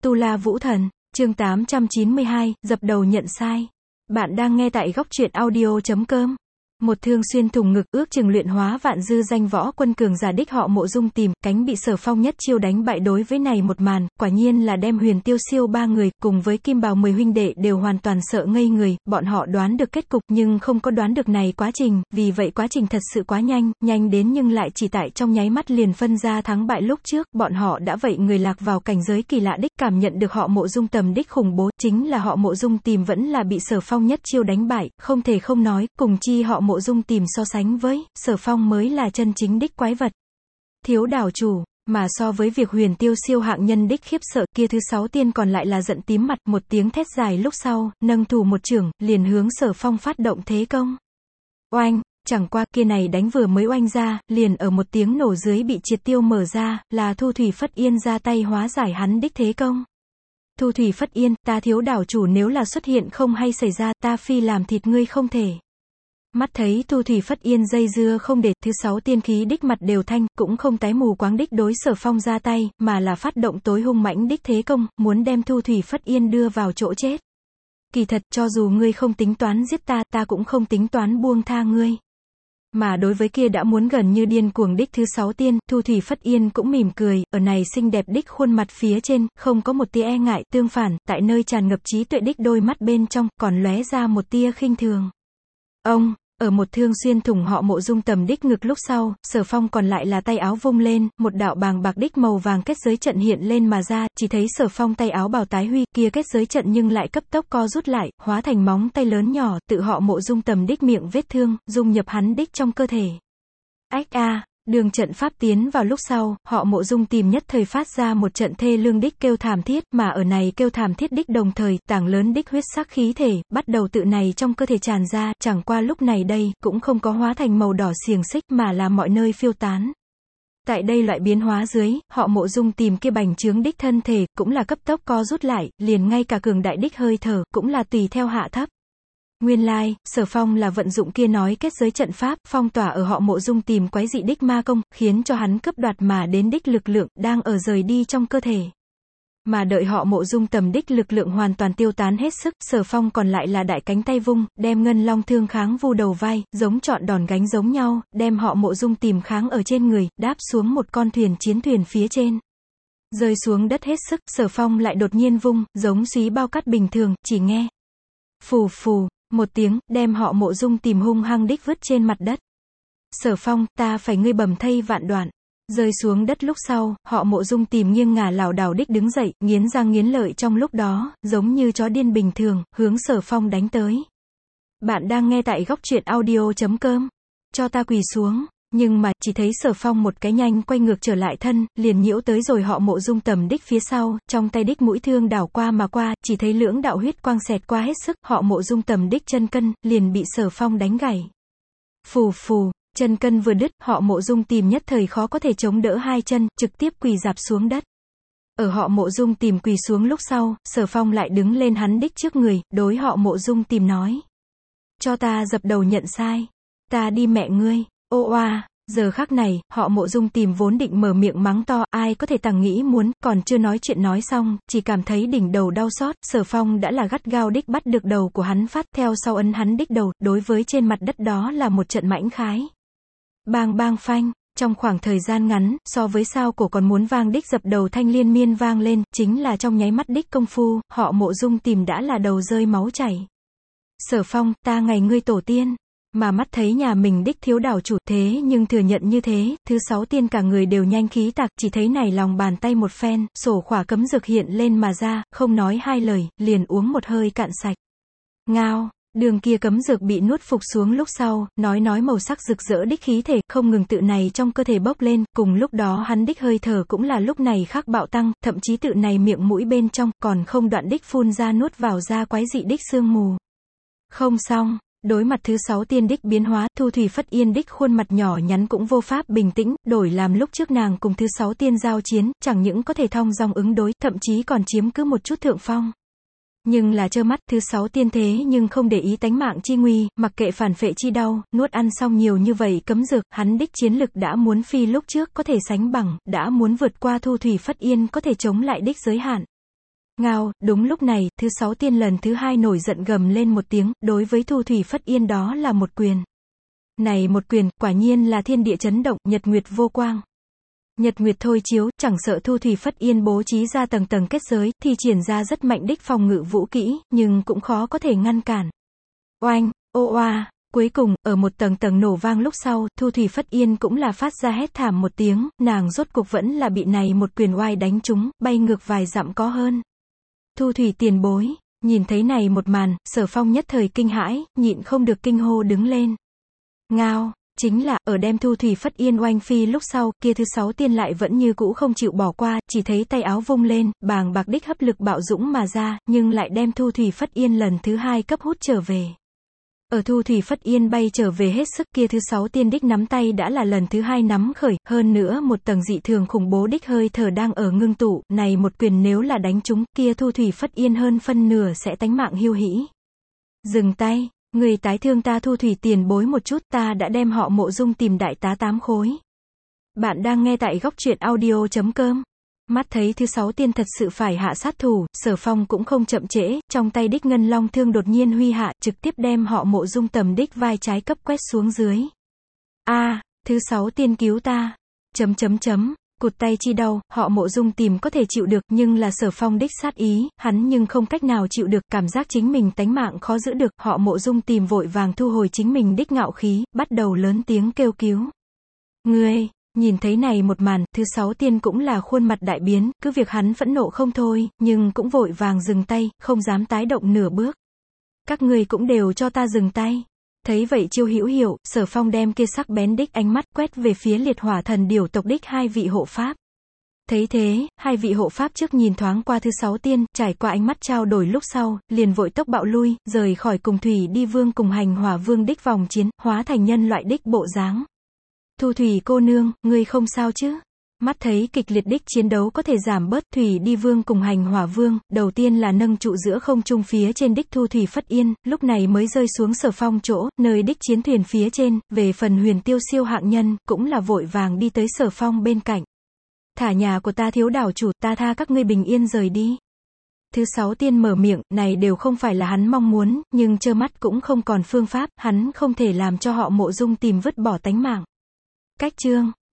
Tu La Vũ Thần, chương 892, dập đầu nhận sai. Bạn đang nghe tại góc truyện audio.com. Một thương xuyên thủng ngực, ước chừng luyện hóa vạn dư danh võ quân cường giả đích họ Mộ Dung tìm, cánh bị Sở Phong nhất chiêu đánh bại. Đối với này một màn, quả nhiên là đem Huyền Tiêu Siêu ba người, cùng với Kim Bào 10 huynh đệ đều hoàn toàn sợ ngây người, bọn họ đoán được kết cục nhưng không có đoán được này quá trình, vì vậy quá trình thật sự quá nhanh, nhanh đến nhưng lại chỉ tại trong nháy mắt liền phân ra thắng bại. Lúc trước, bọn họ đã vậy người lạc vào cảnh giới kỳ lạ đích, cảm nhận được họ Mộ Dung tầm đích khủng bố, chính là họ Mộ Dung tìm vẫn là bị Sở Phong nhất chiêu đánh bại, không thể không nói, cùng chi họ Mộ Dung tìm so sánh với, Sở Phong mới là chân chính đích quái vật. Thiếu đảo chủ, mà so với việc Huyền Tiêu Siêu hạng nhân đích khiếp sợ, kia thứ 6 tiên còn lại là giận tím mặt, một tiếng thét dài lúc sau, nâng thủ một chưởng, liền hướng Sở Phong phát động thế công. Oanh, chẳng qua kia này đánh vừa mới oanh ra, liền ở một tiếng nổ dưới bị triệt tiêu mở ra, là Thu Thủy Phất Yên ra tay hóa giải hắn đích thế công. Thu Thủy Phất Yên, ta thiếu đảo chủ nếu là xuất hiện không hay xảy ra, ta phi làm thịt ngươi không thể. Mắt thấy Thu Thủy Phất Yên dây dưa không để, thứ 6 tiên khí đích mặt đều thanh, cũng không tái mù quáng đích đối Sở Phong ra tay, mà là phát động tối hung mãnh đích thế công, muốn đem Thu Thủy Phất Yên đưa vào chỗ chết. Kỳ thật, cho dù ngươi không tính toán giết ta, ta cũng không tính toán buông tha ngươi. Mà đối với kia đã muốn gần như điên cuồng đích thứ 6 tiên, Thu Thủy Phất Yên cũng mỉm cười, ở này xinh đẹp đích khuôn mặt phía trên, không có một tia e ngại, tương phản, tại nơi tràn ngập trí tuệ đích đôi mắt bên trong, còn lóe ra một tia khinh thường. Ông, ở một thương xuyên thủng họ Mộ Dung tầm đích ngực lúc sau, Sở Phong còn lại là tay áo vung lên, một đạo bàng bạc đích màu vàng kết giới trận hiện lên mà ra, chỉ thấy Sở Phong tay áo bào tái huy, kia kết giới trận nhưng lại cấp tốc co rút lại, hóa thành móng tay lớn nhỏ, tự họ Mộ Dung tầm đích miệng vết thương, dung nhập hắn đích trong cơ thể. Ách a! Đường trận pháp tiến vào lúc sau, họ Mộ Dung tìm nhất thời phát ra một trận thê lương đích kêu thảm thiết, mà ở này kêu thảm thiết đích đồng thời, tảng lớn đích huyết sắc khí thể, bắt đầu tự này trong cơ thể tràn ra, chẳng qua lúc này đây, cũng không có hóa thành màu đỏ xiềng xích, mà là mọi nơi phiêu tán. Tại đây loại biến hóa dưới, họ Mộ Dung tìm kia bành trướng đích thân thể, cũng là cấp tốc co rút lại, liền ngay cả cường đại đích hơi thở, cũng là tùy theo hạ thấp. Nguyên lai, Sở Phong là vận dụng kia nói kết giới trận pháp, phong tỏa ở họ Mộ Dung tìm quái dị đích ma công, khiến cho hắn cướp đoạt mà đến đích lực lượng, đang ở rời đi trong cơ thể. Mà đợi họ Mộ Dung tầm đích lực lượng hoàn toàn tiêu tán hết sức, Sở Phong còn lại là đại cánh tay vung, đem ngân long thương kháng vu đầu vai, giống chọn đòn gánh giống nhau, đem họ Mộ Dung tìm kháng ở trên người, đáp xuống một con thuyền chiến thuyền phía trên. Rơi xuống đất hết sức, Sở Phong lại đột nhiên vung, giống xúy bao cát bình thường, chỉ nghe phù phù một tiếng, đem họ Mộ Dung tìm hung hăng đích vứt trên mặt đất. Sở Phong, ta phải ngươi bầm thây vạn đoạn. Rơi xuống đất lúc sau, họ Mộ Dung tìm nghiêng ngả lảo đảo đích đứng dậy, nghiến răng nghiến lợi trong lúc đó, giống như chó điên bình thường, hướng Sở Phong đánh tới. Bạn đang nghe tại góc truyện audio.com. Cho ta quỳ xuống. Nhưng mà, chỉ thấy Sở Phong một cái nhanh quay ngược trở lại thân, liền nhiễu tới rồi họ Mộ Dung tầm đích phía sau, trong tay đích mũi thương đảo qua mà qua, chỉ thấy lưỡng đạo huyết quang xẹt qua hết sức, họ Mộ Dung tầm đích chân cân, liền bị Sở Phong đánh gãy. Phù phù, chân cân vừa đứt, họ Mộ Dung tìm nhất thời khó có thể chống đỡ hai chân, trực tiếp quỳ rạp xuống đất. Ở họ Mộ Dung tìm quỳ xuống lúc sau, Sở Phong lại đứng lên hắn đích trước người, đối họ Mộ Dung tìm nói. Cho ta dập đầu nhận sai. Ta đi mẹ ngươi. Ô oa! Giờ khắc này, họ Mộ Dung tìm vốn định mở miệng mắng to, ai có thể tằng nghĩ muốn, còn chưa nói chuyện nói xong, chỉ cảm thấy đỉnh đầu đau xót, Sở Phong đã là gắt gao đích bắt được đầu của hắn phát, theo sau ấn hắn đích đầu, đối với trên mặt đất đó là một trận mãnh khái. Bang bang phanh, trong khoảng thời gian ngắn, so với sao cổ còn muốn vang đích dập đầu thanh liên miên vang lên, chính là trong nháy mắt đích công phu, họ Mộ Dung tìm đã là đầu rơi máu chảy. Sở Phong, ta ngày ngươi tổ tiên. Mà mắt thấy nhà mình đích thiếu đảo chủ, thế nhưng thừa nhận như thế, thứ 6 tiên cả người đều nhanh khí tạc, chỉ thấy này lòng bàn tay một phen, sổ khỏa cấm dược hiện lên mà ra, không nói hai lời, liền uống một hơi cạn sạch. Ngao, đường kia cấm dược bị nuốt phục xuống lúc sau, nói màu sắc rực rỡ đích khí thể, không ngừng tự này trong cơ thể bốc lên, cùng lúc đó hắn đích hơi thở cũng là lúc này khác bạo tăng, thậm chí tự này miệng mũi bên trong, còn không đoạn đích phun ra nuốt vào ra quái dị đích sương mù. Không xong. Đối mặt thứ 6 tiên đích biến hóa, Thu Thủy Phất Yên đích khuôn mặt nhỏ nhắn cũng vô pháp bình tĩnh, đổi làm lúc trước nàng cùng thứ 6 tiên giao chiến, chẳng những có thể thong dong ứng đối, thậm chí còn chiếm cứ một chút thượng phong. Nhưng là trơ mắt, thứ 6 tiên thế nhưng không để ý tánh mạng chi nguy, mặc kệ phản phệ chi đau, nuốt ăn xong nhiều như vậy cấm dược, hắn đích chiến lực đã muốn phi lúc trước có thể sánh bằng, đã muốn vượt qua Thu Thủy Phất Yên có thể chống lại đích giới hạn. Ngao, đúng lúc này, thứ sáu tiên lần thứ hai nổi giận gầm lên một tiếng, đối với Thu Thủy Phất Yên đó là một quyền. Này một quyền, quả nhiên là thiên địa chấn động, nhật nguyệt vô quang. Nhật nguyệt thôi chiếu, chẳng sợ Thu Thủy Phất Yên bố trí ra tầng tầng kết giới, thì triển ra rất mạnh đích phòng ngự vũ kỹ, nhưng cũng khó có thể ngăn cản. Oanh, ô oa, cuối cùng, ở một tầng tầng nổ vang lúc sau, Thu Thủy Phất Yên cũng là phát ra hét thảm một tiếng, nàng rốt cuộc vẫn là bị này một quyền oai đánh trúng, bay ngược vài dặm có hơn. Thu Thủy tiền bối, nhìn thấy này một màn, Sở Phong nhất thời kinh hãi, nhịn không được kinh hô đứng lên. Ngao, chính là, ở đem Thu Thủy Phất Yên oanh phi lúc sau, kia thứ sáu tiên lại vẫn như cũ không chịu bỏ qua, chỉ thấy tay áo vung lên, bàng bạc đích hấp lực bạo dũng mà ra, nhưng lại đem Thu Thủy Phất Yên lần thứ hai cấp hút trở về. Ở Thu Thủy Phất Yên bay trở về hết sức, kia thứ sáu tiên đích nắm tay đã là lần thứ hai nắm khởi, hơn nữa một tầng dị thường khủng bố đích hơi thở đang ở ngưng tụ, này một quyền nếu là đánh trúng, kia Thu Thủy Phất Yên hơn phân nửa sẽ tánh mạng hiu hĩ. Dừng tay, người tái thương ta Thu Thủy tiền bối một chút, ta đã đem họ Mộ Dung tìm đại tá 8 khối. Bạn đang nghe tại góc truyện audio.com. Mắt thấy thứ sáu tiên thật sự phải hạ sát thủ, Sở Phong cũng không chậm trễ, trong tay đích ngân long thương đột nhiên huy hạ, trực tiếp đem họ Mộ Dung tầm đích vai trái cấp quét xuống dưới. A, thứ sáu tiên cứu ta. Cụt tay chi đau, họ Mộ Dung tìm có thể chịu được, nhưng là Sở Phong đích sát ý, hắn nhưng không cách nào chịu được, cảm giác chính mình tánh mạng khó giữ được, họ Mộ Dung tìm vội vàng thu hồi chính mình đích ngạo khí, bắt đầu lớn tiếng kêu cứu. Ngươi, nhìn thấy này một màn, thứ sáu tiên cũng là khuôn mặt đại biến, cứ việc hắn phẫn nộ không thôi, nhưng cũng vội vàng dừng tay, không dám tái động nửa bước. Các ngươi cũng đều cho ta dừng tay. Thấy vậy Chiêu Hữu Hiểu, Sở Phong đem kia sắc bén đích ánh mắt quét về phía liệt hỏa thần điểu tộc đích hai vị hộ pháp. Thấy thế, hai vị hộ pháp trước nhìn thoáng qua thứ sáu tiên, trải qua ánh mắt trao đổi lúc sau, liền vội tốc bạo lui, rời khỏi cùng Thủy Đi Vương cùng Hành Hỏa Vương đích vòng chiến, hóa thành nhân loại đích bộ dáng. Thu Thủy cô nương, ngươi không sao chứ? Mắt thấy kịch liệt đích chiến đấu có thể giảm bớt, Thủy Đi Vương cùng Hành Hỏa Vương, đầu tiên là nâng trụ giữa không trung phía trên đích Thu Thủy Phất Yên, lúc này mới rơi xuống Sở Phong chỗ, nơi đích chiến thuyền phía trên, về phần Huyền Tiêu siêu hạng nhân, cũng là vội vàng đi tới Sở Phong bên cạnh. Thả nhà của ta thiếu đảo chủ, ta tha các ngươi bình yên rời đi. Thứ sáu tiên mở miệng, này đều không phải là hắn mong muốn, nhưng trơ mắt cũng không còn phương pháp, hắn không thể làm cho họ Mộ Dung tìm vứt bỏ tánh mạng. Cách chương